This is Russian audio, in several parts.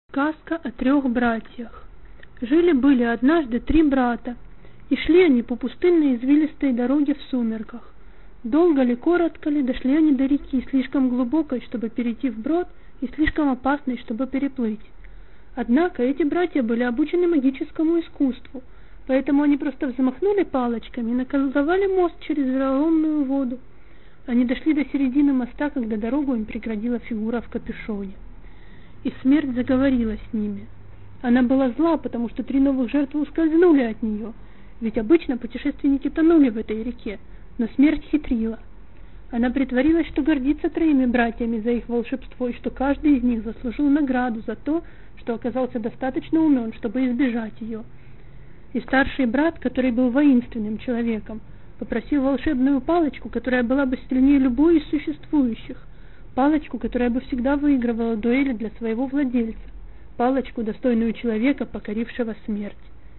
Сказка о трех братьях. Жили-были однажды три брата, и шли они по пустынной извилистой дороге в сумерках. Долго ли, коротко ли, дошли они до реки, слишком глубокой, чтобы перейти вброд, и слишком опасной, чтобы переплыть. Однако эти братья были обучены магическому искусству, поэтому они просто взмахнули палочками и наколдовали мост через вероломную воду. Они дошли до середины моста, когда дорогу им преградила фигура в капюшоне. И смерть заговорила с ними. Она была зла, потому что три новых жертвы ускользнули от нее, ведь обычно путешественники тонули в этой реке, но смерть хитрила. Она притворилась, что гордится троими братьями за их волшебство, и что каждый из них заслужил награду за то, что оказался достаточно умен, чтобы избежать ее. И старший брат, который был воинственным человеком, попросил волшебную палочку, которая была бы сильнее любой из существующих, палочку, которая бы всегда выигрывала дуэли для своего владельца, палочку, достойную человека, покорившего смерть.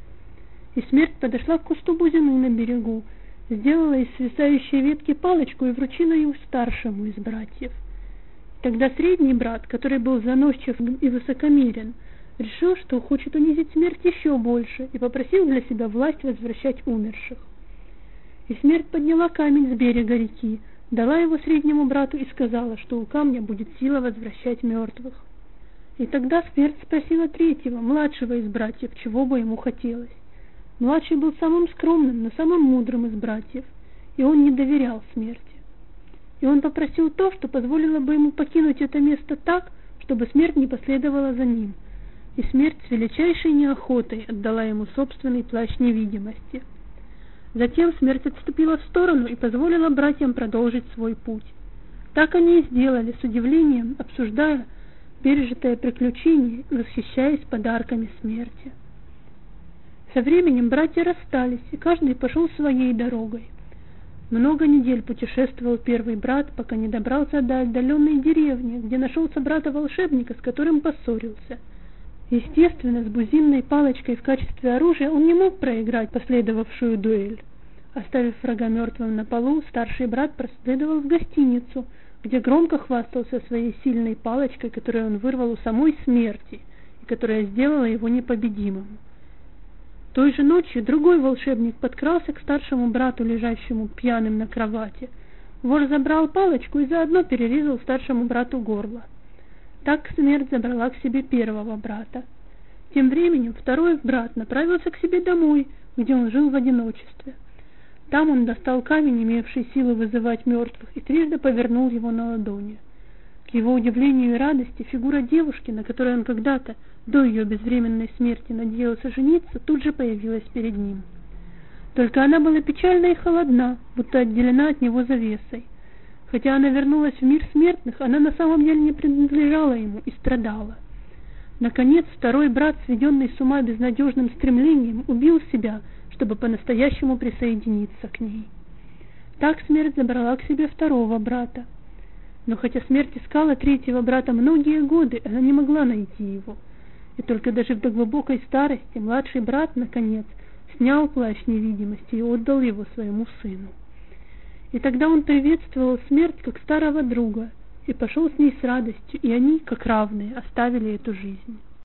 И смерть подошла к кусту бузины на берегу, сделала из свисающей ветки палочку и вручила ее старшему из братьев. Тогда средний брат, который был заносчив и высокомерен, решил, что хочет унизить смерть еще больше, и попросил для себя власть возвращать умерших. И смерть подняла камень с берега реки, дала его среднему брату и сказала, что у камня будет сила возвращать мертвых. И тогда смерть спросила третьего, младшего из братьев, чего бы ему хотелось. Младший был самым скромным, но самым мудрым из братьев, и он не доверял смерти. И он попросил то, что позволило бы ему покинуть это место так, чтобы смерть не последовала за ним. И смерть с величайшей неохотой отдала ему собственный плащ невидимости. Затем смерть отступила в сторону и позволила братьям продолжить свой путь. Так они и сделали, с удивлением обсуждая пережитое приключение и восхищаясь подарками смерти. Со временем братья расстались, и каждый пошел своей дорогой. Много недель путешествовал первый брат, пока не добрался до отдаленной деревни, где нашел собрата-волшебника, с которым поссорился. Естественно, с бузинной палочкой в качестве оружия он не мог проиграть последовавшую дуэль. Оставив врага мертвым на полу, старший брат проследовал в гостиницу, где громко хвастался своей сильной палочкой, которую он вырвал у самой смерти, и которая сделала его непобедимым. Той же ночью другой волшебник подкрался к старшему брату, лежащему пьяным на кровати. Вор забрал палочку и заодно перерезал старшему брату горло. Так смерть забрала к себе первого брата. Тем временем второй брат направился к себе домой, где он жил в одиночестве. Там он достал камень, имевший силу вызывать мертвых, и трижды повернул его на ладони. К его удивлению и радости фигура девушки, на которой он когда-то, до ее безвременной смерти, надеялся жениться, тут же появилась перед ним. Только она была печальна и холодна, будто отделена от него завесой. Хотя она вернулась в мир смертных, она на самом деле не принадлежала ему и страдала. Наконец, второй брат, сведенный с ума безнадежным стремлением, убил себя, чтобы по-настоящему присоединиться к ней. Так смерть забрала к себе второго брата. Но хотя смерть искала третьего брата многие годы, она не могла найти его. И только дожив до глубокой старости, младший брат, наконец, снял плащ невидимости и отдал его своему сыну. И тогда он приветствовал смерть как старого друга и пошел с ней с радостью, и они, как равные, оставили эту жизнь.